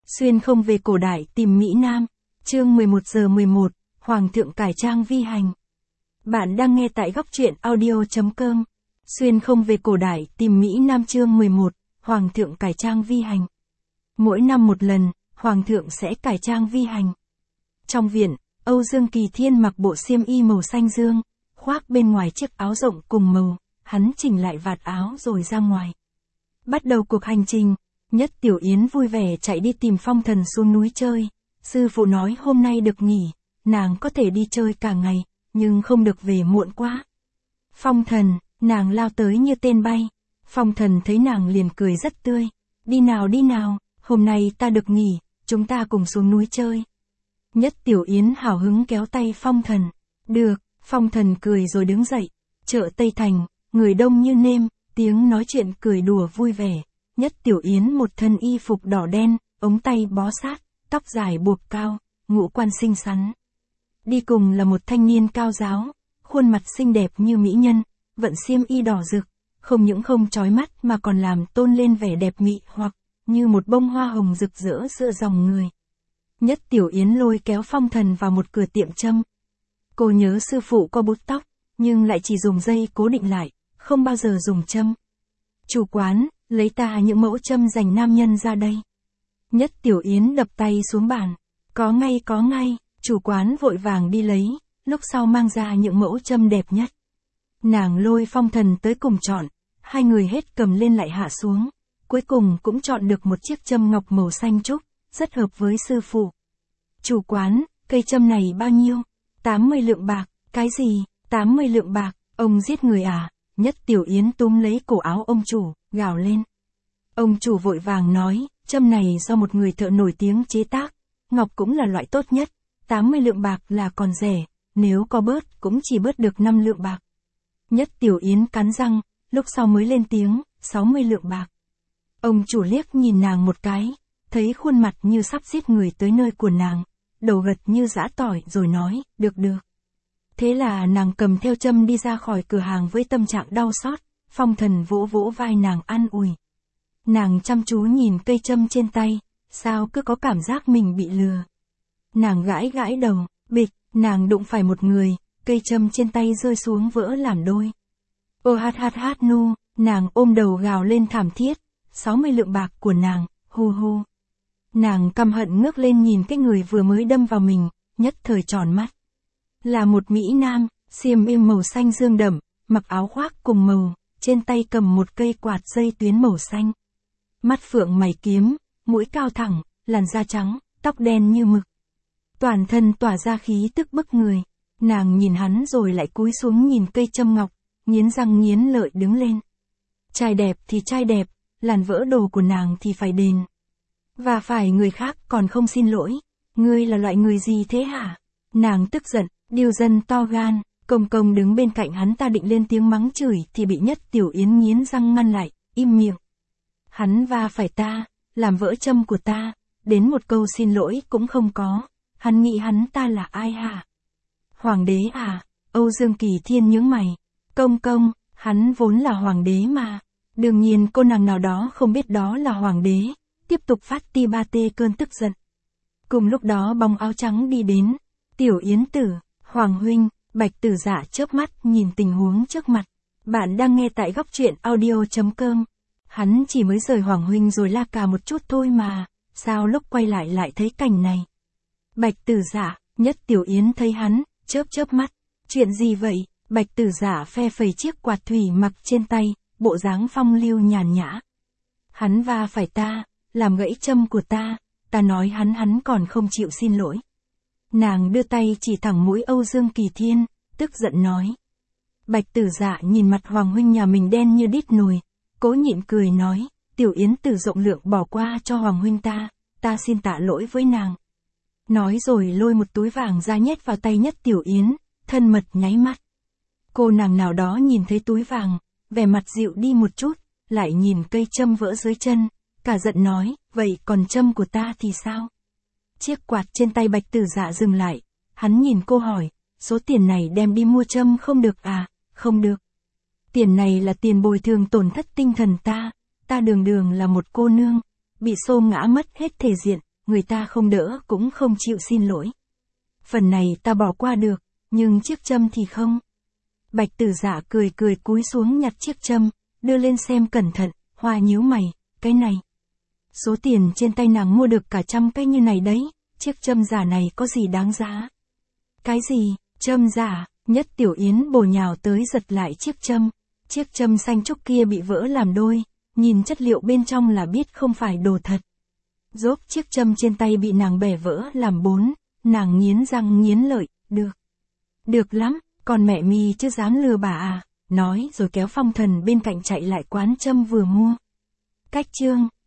Xuyên không về cổ đại tìm Mỹ Nam, chương 11:11, Hoàng thượng cải trang vi hành. Bạn đang nghe tại góc truyện audio.com. Xuyên không về cổ đại tìm Mỹ Nam chương 11, Hoàng thượng cải trang vi hành. Mỗi năm một lần, Hoàng thượng sẽ cải trang vi hành. Trong viện, Âu Dương Kỳ Thiên mặc bộ xiêm y màu xanh dương, khoác bên ngoài chiếc áo rộng cùng màu, hắn chỉnh lại vạt áo rồi ra ngoài. Bắt đầu cuộc hành trình, Nhất Tiểu Yến vui vẻ chạy đi tìm Phong Thần xuống núi chơi. Sư phụ nói hôm nay được nghỉ, nàng có thể đi chơi cả ngày, nhưng không được về muộn quá. Phong Thần, nàng lao tới như tên bay. Phong Thần thấy nàng liền cười rất tươi. Đi nào, hôm nay ta được nghỉ, chúng ta cùng xuống núi chơi. Nhất Tiểu Yến hào hứng kéo tay Phong Thần. Được, Phong Thần cười rồi đứng dậy. Chợ Tây Thành, người đông như nêm, tiếng nói chuyện cười đùa vui vẻ. Nhất Tiểu Yến một thân y phục đỏ đen, ống tay bó sát, tóc dài buộc cao, ngũ quan xinh xắn. Đi cùng là một thanh niên cao ráo, khuôn mặt xinh đẹp như mỹ nhân, vận xiêm y đỏ rực, không những không chói mắt mà còn làm tôn lên vẻ đẹp mị hoặc như một bông hoa hồng rực rỡ giữa dòng người. Nhất Tiểu Yến lôi kéo Phong Thần vào một cửa tiệm châm. Cô nhớ sư phụ có búi tóc, nhưng lại chỉ dùng dây cố định lại, không bao giờ dùng châm. Chủ quán, lấy ta những mẫu châm dành nam nhân ra đây. Nhất Tiểu Yến đập tay xuống bàn. Có ngay, chủ quán vội vàng đi lấy, lúc sau mang ra những mẫu châm đẹp nhất. Nàng lôi Phong Thần tới cùng chọn, hai người hết cầm lên lại hạ xuống, cuối cùng cũng chọn được một chiếc châm ngọc màu xanh trúc, rất hợp với sư phụ. Chủ quán, cây châm này bao nhiêu? 80 lượng bạc, cái gì? 80 lượng bạc, ông giết người à? Nhất Tiểu Yến túm lấy cổ áo ông chủ, gào lên. Ông chủ vội vàng nói, châm này do một người thợ nổi tiếng chế tác, ngọc cũng là loại tốt nhất, 80 lượng bạc là còn rẻ, nếu có bớt cũng chỉ bớt được 5 lượng bạc. Nhất Tiểu Yến cắn răng, lúc sau mới lên tiếng, 60 lượng bạc. Ông chủ liếc nhìn nàng một cái, thấy khuôn mặt như sắp giết người tới nơi của nàng, đầu gật như giã tỏi rồi nói, được. Thế là nàng cầm theo châm đi ra khỏi cửa hàng với tâm trạng đau xót. Phong Thần vỗ vỗ vai nàng an ủi. Nàng chăm chú nhìn cây châm trên tay, sao cứ có cảm giác mình bị lừa. Nàng gãi đầu, bịch, nàng đụng phải một người, cây châm trên tay rơi xuống vỡ làm đôi. Ô hát nu, nàng ôm đầu gào lên thảm thiết, 60 lượng bạc của nàng, hu. Nàng căm hận ngước lên nhìn cái người vừa mới đâm vào mình, nhất thời tròn mắt. Là một Mỹ Nam, xiêm y màu xanh dương đậm, mặc áo khoác cùng màu, trên tay cầm một cây quạt dây tuyến màu xanh. Mắt phượng mày kiếm, mũi cao thẳng, làn da trắng, tóc đen như mực. Toàn thân tỏa ra khí tức bức người. Nàng nhìn hắn rồi lại cúi xuống nhìn cây châm ngọc, nghiến răng nghiến lợi đứng lên. Trai đẹp thì trai đẹp, làn vỡ đồ của nàng thì phải đền. Và phải người khác còn không xin lỗi. Ngươi là loại người gì thế hả? Nàng tức giận, điêu dân to gan. Công đứng bên cạnh hắn ta định lên tiếng mắng chửi thì bị Nhất Tiểu Yến nghiến răng ngăn lại, im miệng. Hắn va phải ta, làm vỡ châm của ta, đến một câu xin lỗi cũng không có. Hắn nghĩ hắn ta là ai hả? Hoàng đế à? Âu Dương Kỳ Thiên nhướng mày. Công, hắn vốn là hoàng đế mà. Đương nhiên cô nàng nào đó không biết đó là hoàng đế, tiếp tục phát ti ba tê cơn tức giận. Cùng lúc đó bóng áo trắng đi đến. Tiểu Yến tử, Hoàng huynh. Bạch Tử Dạ chớp mắt nhìn tình huống trước mặt. Bạn đang nghe tại góc truyện audio.com. Hắn chỉ mới rời Hoàng huynh rồi la cà một chút thôi mà, sao lúc quay lại thấy cảnh này. Bạch Tử Dạ, Nhất Tiểu Yến thấy hắn, chớp mắt. Chuyện gì vậy? Bạch Tử Dạ phe phẩy chiếc quạt thủy mặc trên tay, bộ dáng phong lưu nhàn nhã. Hắn va phải ta, làm gãy châm của ta nói hắn còn không chịu xin lỗi. Nàng đưa tay chỉ thẳng mũi Âu Dương Kỳ Thiên, tức giận nói. Bạch Tử Dạ nhìn mặt Hoàng huynh nhà mình đen như đít nồi, cố nhịn cười nói, Tiểu Yến tử rộng lượng bỏ qua cho Hoàng huynh ta xin tạ lỗi với nàng. Nói rồi lôi một túi vàng ra nhét vào tay Nhất Tiểu Yến, thân mật nháy mắt. Cô nàng nào đó nhìn thấy túi vàng, vẻ mặt dịu đi một chút, lại nhìn cây châm vỡ dưới chân, cả giận nói, vậy còn châm của ta thì sao? Chiếc quạt trên tay Bạch Tử Dạ dừng lại, hắn nhìn cô hỏi, số tiền này đem đi mua châm không được à? Không được. Tiền này là tiền bồi thường tổn thất tinh thần ta đường là một cô nương, bị xô ngã mất hết thể diện, người ta không đỡ cũng không chịu xin lỗi. Phần này ta bỏ qua được, nhưng chiếc châm thì không. Bạch Tử Dạ cười cười cúi xuống nhặt chiếc châm, đưa lên xem cẩn thận, Hoa nhíu mày, cái này. Số tiền trên tay nàng mua được cả 100 cái như này đấy, chiếc châm giả này có gì đáng giá? Cái gì, châm giả? Nhất Tiểu Yến bổ nhào tới giật lại chiếc châm xanh trúc kia bị vỡ làm đôi, nhìn chất liệu bên trong là biết không phải đồ thật. Rốt chiếc châm trên tay bị nàng bẻ vỡ làm 4, nàng nghiến răng nghiến lợi, được. Được lắm, con mẹ mi chứ dám lừa bà à, nói rồi kéo Phong Thần bên cạnh chạy lại quán châm vừa mua. Cách chương